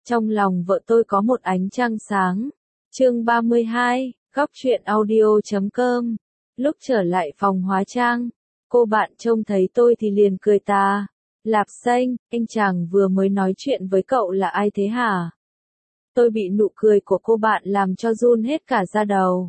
Trong lòng vợ tôi có một ánh trăng sáng. Chương 32, góc truyện audio.com. Lúc trở lại phòng hóa trang, cô bạn trông thấy tôi thì liền cười ta. Lạp xanh, anh chàng vừa mới nói chuyện với cậu là ai thế hả? Tôi bị nụ cười của cô bạn làm cho run hết cả da đầu.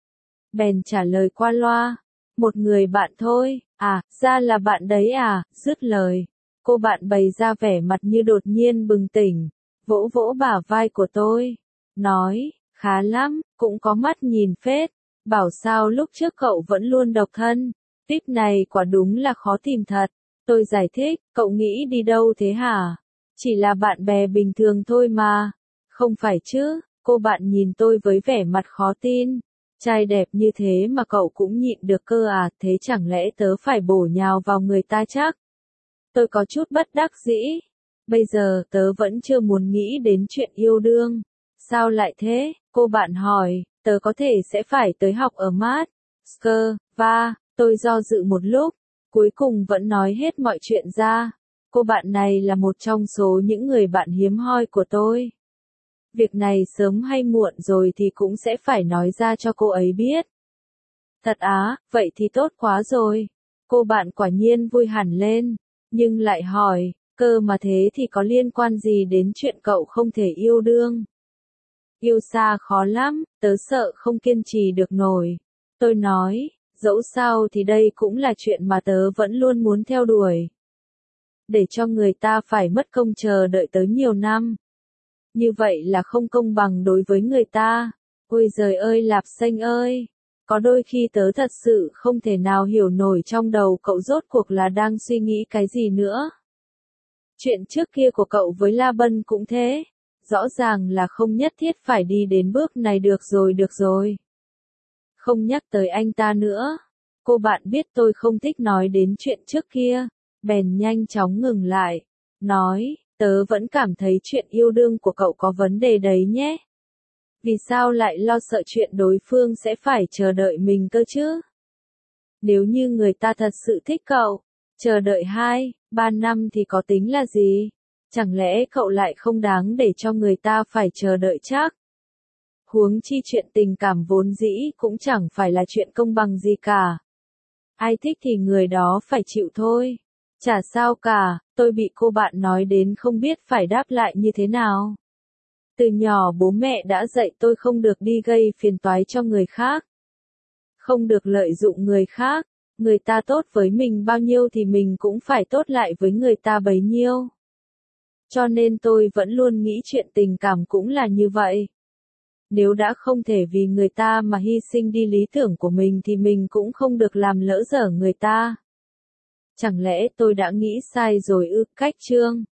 Bèn trả lời qua loa. Một người bạn thôi, à, ra là bạn đấy à, dứt lời. Cô bạn bày ra vẻ mặt như đột nhiên bừng tỉnh, vỗ vỗ bả vai của tôi. Nói, khá lắm, cũng có mắt nhìn phết. Bảo sao lúc trước cậu vẫn luôn độc thân. Tip này quả đúng là khó tìm thật. Tôi giải thích, cậu nghĩ đi đâu thế hả? Chỉ là bạn bè bình thường thôi mà. Không phải chứ, cô bạn nhìn tôi với vẻ mặt khó tin. Trai đẹp như thế mà cậu cũng nhịn được cơ à, thế chẳng lẽ tớ phải bổ nhào vào người ta chắc? Tôi có chút bất đắc dĩ. Bây giờ tớ vẫn chưa muốn nghĩ đến chuyện yêu đương. Sao lại thế? Cô bạn hỏi, tớ có thể sẽ phải tới học ở Moscow. Tôi do dự một lúc, cuối cùng vẫn nói hết mọi chuyện ra. Cô bạn này là một trong số những người bạn hiếm hoi của tôi. Việc này sớm hay muộn rồi thì cũng sẽ phải nói ra cho cô ấy biết. Thật á, vậy thì tốt quá rồi. Cô bạn quả nhiên vui hẳn lên, nhưng lại hỏi, cơ mà thế thì có liên quan gì đến chuyện cậu không thể yêu đương? Yêu xa khó lắm, tớ sợ không kiên trì được nổi. Tôi nói, dẫu sao thì đây cũng là chuyện mà tớ vẫn luôn muốn theo đuổi. Để cho người ta phải mất công chờ đợi tớ nhiều năm. Như vậy là không công bằng đối với người ta. Ôi giời ơi Lạp xanh ơi! Có đôi khi tớ thật sự không thể nào hiểu nổi trong đầu cậu rốt cuộc là đang suy nghĩ cái gì nữa. Chuyện trước kia của cậu với La Bân cũng thế. Rõ ràng là không nhất thiết phải đi đến bước này được rồi. Không nhắc tới anh ta nữa. Cô bạn biết tôi không thích nói đến chuyện trước kia. Bèn nhanh chóng ngừng lại. Nói, tớ vẫn cảm thấy chuyện yêu đương của cậu có vấn đề đấy nhé. Vì sao lại lo sợ chuyện đối phương sẽ phải chờ đợi mình cơ chứ? Nếu như người ta thật sự thích cậu, chờ đợi 2-3 năm thì có tính là gì? Chẳng lẽ cậu lại không đáng để cho người ta phải chờ đợi chắc? Huống chi chuyện tình cảm vốn dĩ cũng chẳng phải là chuyện công bằng gì cả. Ai thích thì người đó phải chịu thôi. Chả sao cả, tôi bị cô bạn nói đến không biết phải đáp lại như thế nào. Từ nhỏ bố mẹ đã dạy tôi không được đi gây phiền toái cho người khác. Không được lợi dụng người khác. Người ta tốt với mình bao nhiêu thì mình cũng phải tốt lại với người ta bấy nhiêu. Cho nên tôi vẫn luôn nghĩ chuyện tình cảm cũng là như vậy. Nếu đã không thể vì người ta mà hy sinh đi lý tưởng của mình thì mình cũng không được làm lỡ dở người ta. Chẳng lẽ tôi đã nghĩ sai rồi ư? Cách chương